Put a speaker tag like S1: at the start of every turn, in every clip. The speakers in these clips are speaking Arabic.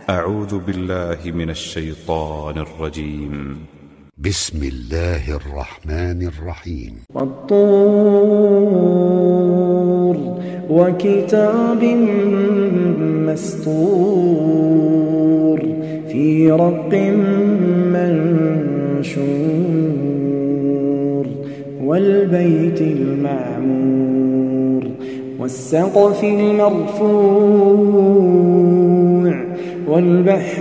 S1: أعوذ بالله من الشيطان الرجيم.
S2: بسم الله الرحمن الرحيم.
S3: والطور وكتاب مسطور في رق منشور والبيت المعمور والسقف المرفوع والبحر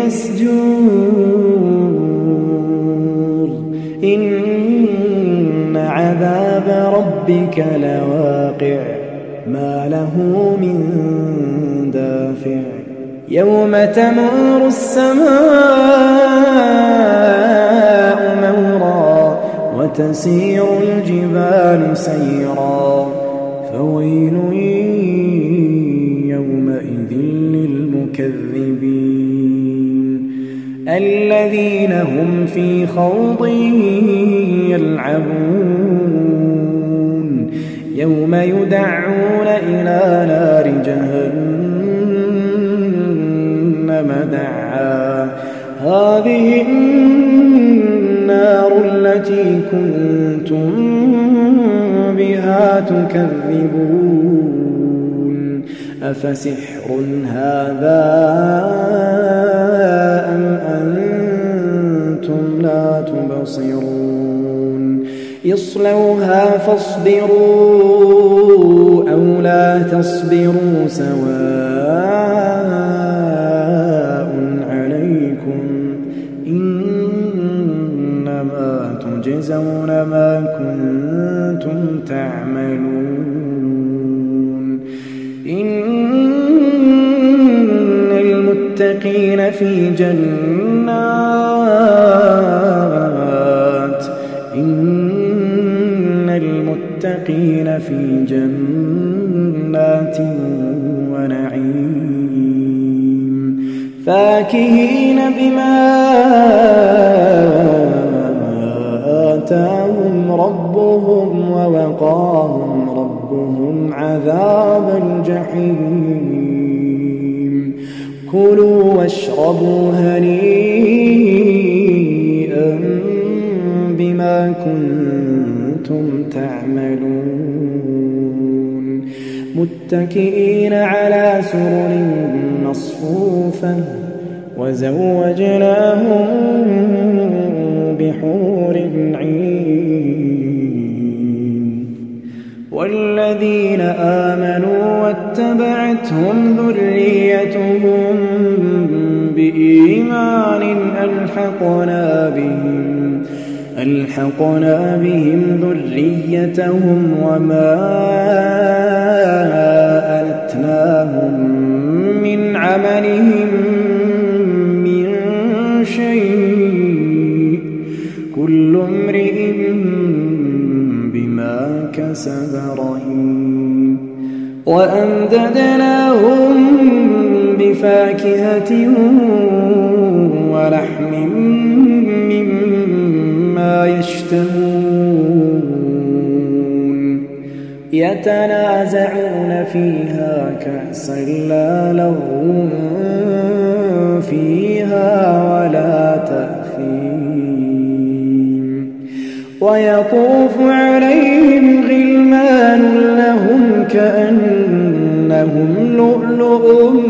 S3: المسجور إن عذاب ربك لواقع ما له من دافع يوم تمور السماء مورا وتسير الجبال سيرا فويل يومئذ للمكذبين الذين هم في خوض يلعبون يوم يدعون إلى نار جهنم دعا هذه النار التي كنتم بها تكذبون أفسحر هذا أم أنتم لا تبصرون اصلوها فاصبروا أو لا تصبروا سواء عليكم إنما تجزون ما كنتم تعملون إن المتقين في جنات ونعيم فاكهين بما آتاهم ربهم ووقاهم ربهم عذاب الجحيم كلوا واشربوا هنيئا بما كنتم تعملون متكئين على سرر مصفوفة وزوجناهم بحور عين والذين آمنوا واتبعتهم ذريتهم بإيمان ألحقنا بهم ذريتهم وما ألتناهم من عملهم من شيء كل امرئ بما كسب رهين وأمددناهم بفاكهة ولحم مما يشتهون يتنازعون فيها كأسا لا لغو فيها ولا تأثيم ويطوف عليهم غلمان لهم كأنهم لؤلؤ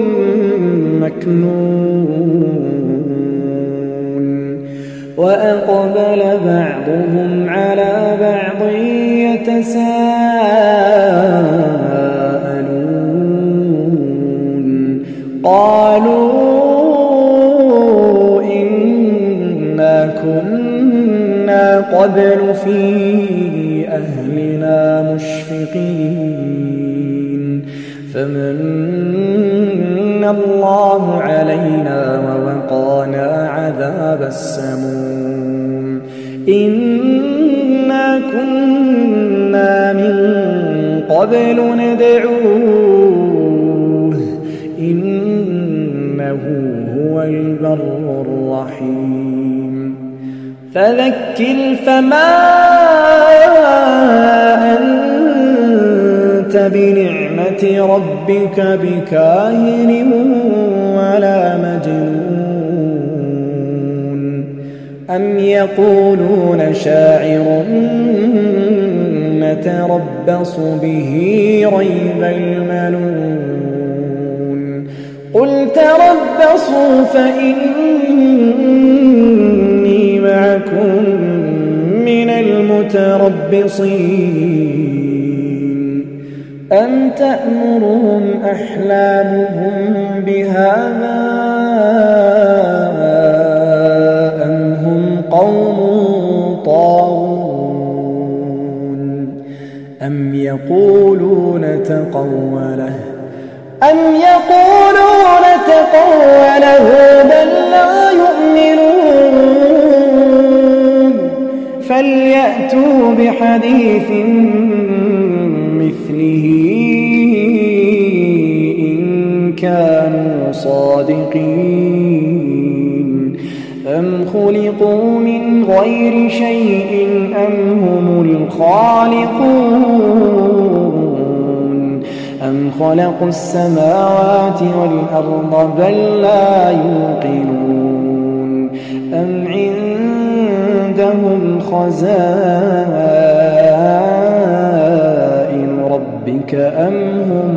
S3: مكنون وأقبل بعضهم على بعض يتساءلون قالوا إنا كنا قبل في أهلنا مشفقين فمن الله علينا ووقانا عذاب السموم إنا كنا من قبل ندعوه إنه هو البر الرحيم فذكر فما أنت بنعمة ربك بكاهن ولا مجنون يقولون شاعر نتربص به ريب المنون قل تربصوا فإني معكم من المتربصين أم تأمرهم أحلامهم بهذا أم هم قوم طاغون أم يقولون تقوله بل لا يؤمنون فليأتوا بحديث مثله إن كانوا صادقين أم خلقوا من غير شيء أم هم الخالقون أم خلقوا السماوات والأرض بل لا يوقنون أم عندهم خزائن ربك أم هم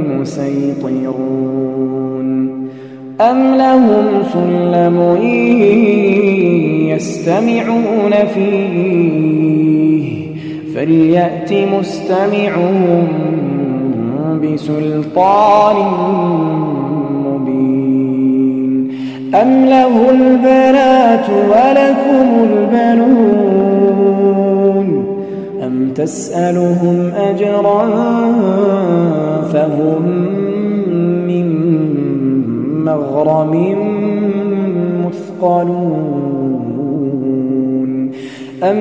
S3: المسيطرون أم لهم سلم يستمعون فيه فليأت مستمعهم بسلطان مبين أم له البنات ولكم البنون أم تسألهم أجرا فهم من مغرم مثقلون أم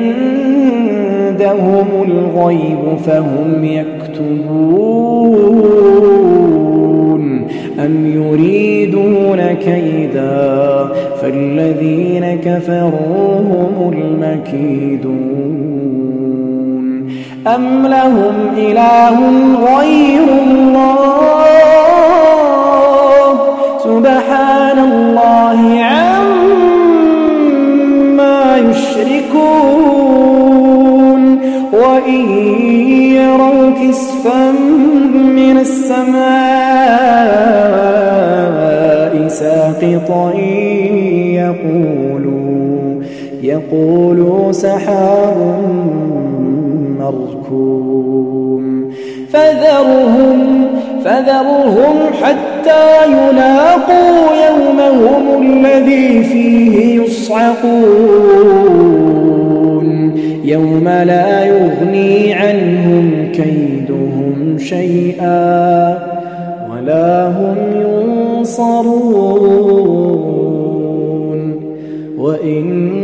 S3: عندهم الغيب فهم يكتبون أم يريدون كيدا فالذين كفروا هم المكيدون أم لهم إله غير الله سبحان الله عما يشركون وإن يروا كسفا من السماء ساقطا يقولوا سحاب مركوم فذرهم حتى يلاقوا يومهم الذي فيه يصعقون يوم لا يغني عنهم كيدهم شيئا ولا هم ينصرون وإن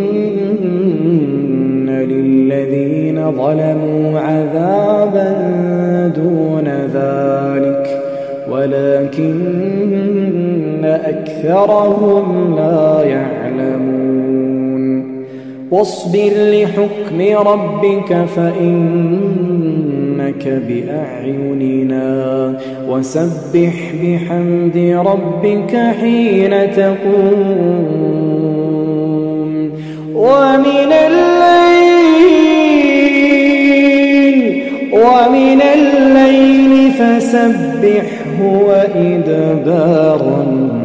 S3: للذين ظلموا عذابا دون ذلك ولكن أكثرهم لا يعلمون واصبر لحكم ربك فإنك بأعيننا وسبح بحمد ربك حين تقوم ومن الليل فسبحه وإدبار